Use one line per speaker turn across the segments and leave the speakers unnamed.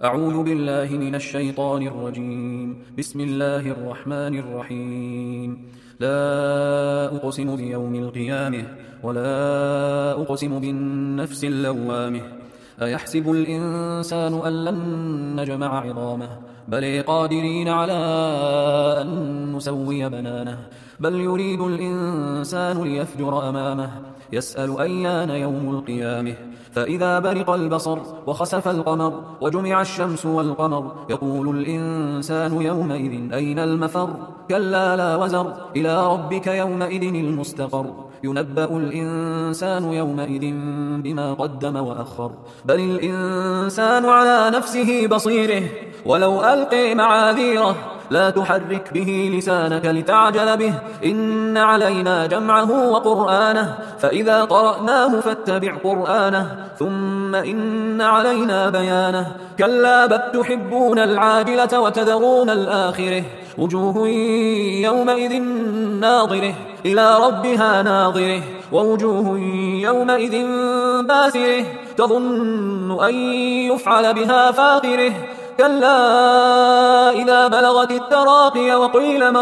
أعوذ بالله من الشيطان الرجيم. بسم الله الرحمن الرحيم. لا أقسم بيوم القيامة ولا أقسم بالنفس اللوامة. أيحسب الإنسان أن لن نجمع عظامه بل قادرين على أن نسوي بنانه بل يريد الإنسان ليفجر أمامه يسأل أيان يوم القيامة فإذا برق البصر وخسف القمر وجمع الشمس والقمر يقول الإنسان يومئذ أين المفر كلا لا وزر إلى ربك يومئذ المستقر ينبأ الإنسان يومئذ بما قدم وأخر بل الإنسان على نفسه بصيره ولو ألقي معاذيره لا تحرك به لسانك لتعجل به إن علينا جمعه وقرآنه فإذا قرأناه فاتبع قرآنه ثم إن علينا بيانه كلا بل تحبون العاجلة وتذرون الآخرة وجوه يومئذ ناظرة إلى ربها ناظرة ووجوه يومئذ باسرة تظن أن يفعل بها فاقرة كلا إذا بلغت التراقي وقيل من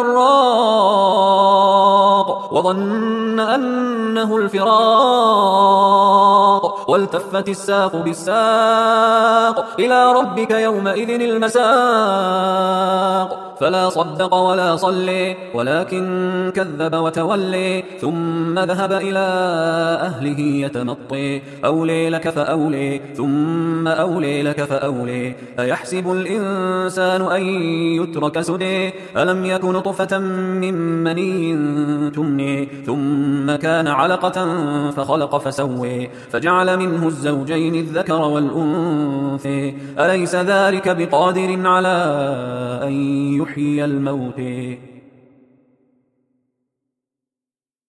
راق وظن أنه الفراق والتفت الساق بالساق إلى ربك يومئذ المساق فلا صدق ولا صلي ولكن كذب وتولي ثم ذهب إلى أهله يتمطي أولي لك فأولي ثم أولي لك فأولي أيحسب الإنسان أن يترك سدى ألم يك نطفة من مني تمني ثم كان علقة فخلق فسوي فجعل منه الزوجين الذكر والأنثى أليس ذلك بقادر على أن يحيي الموتى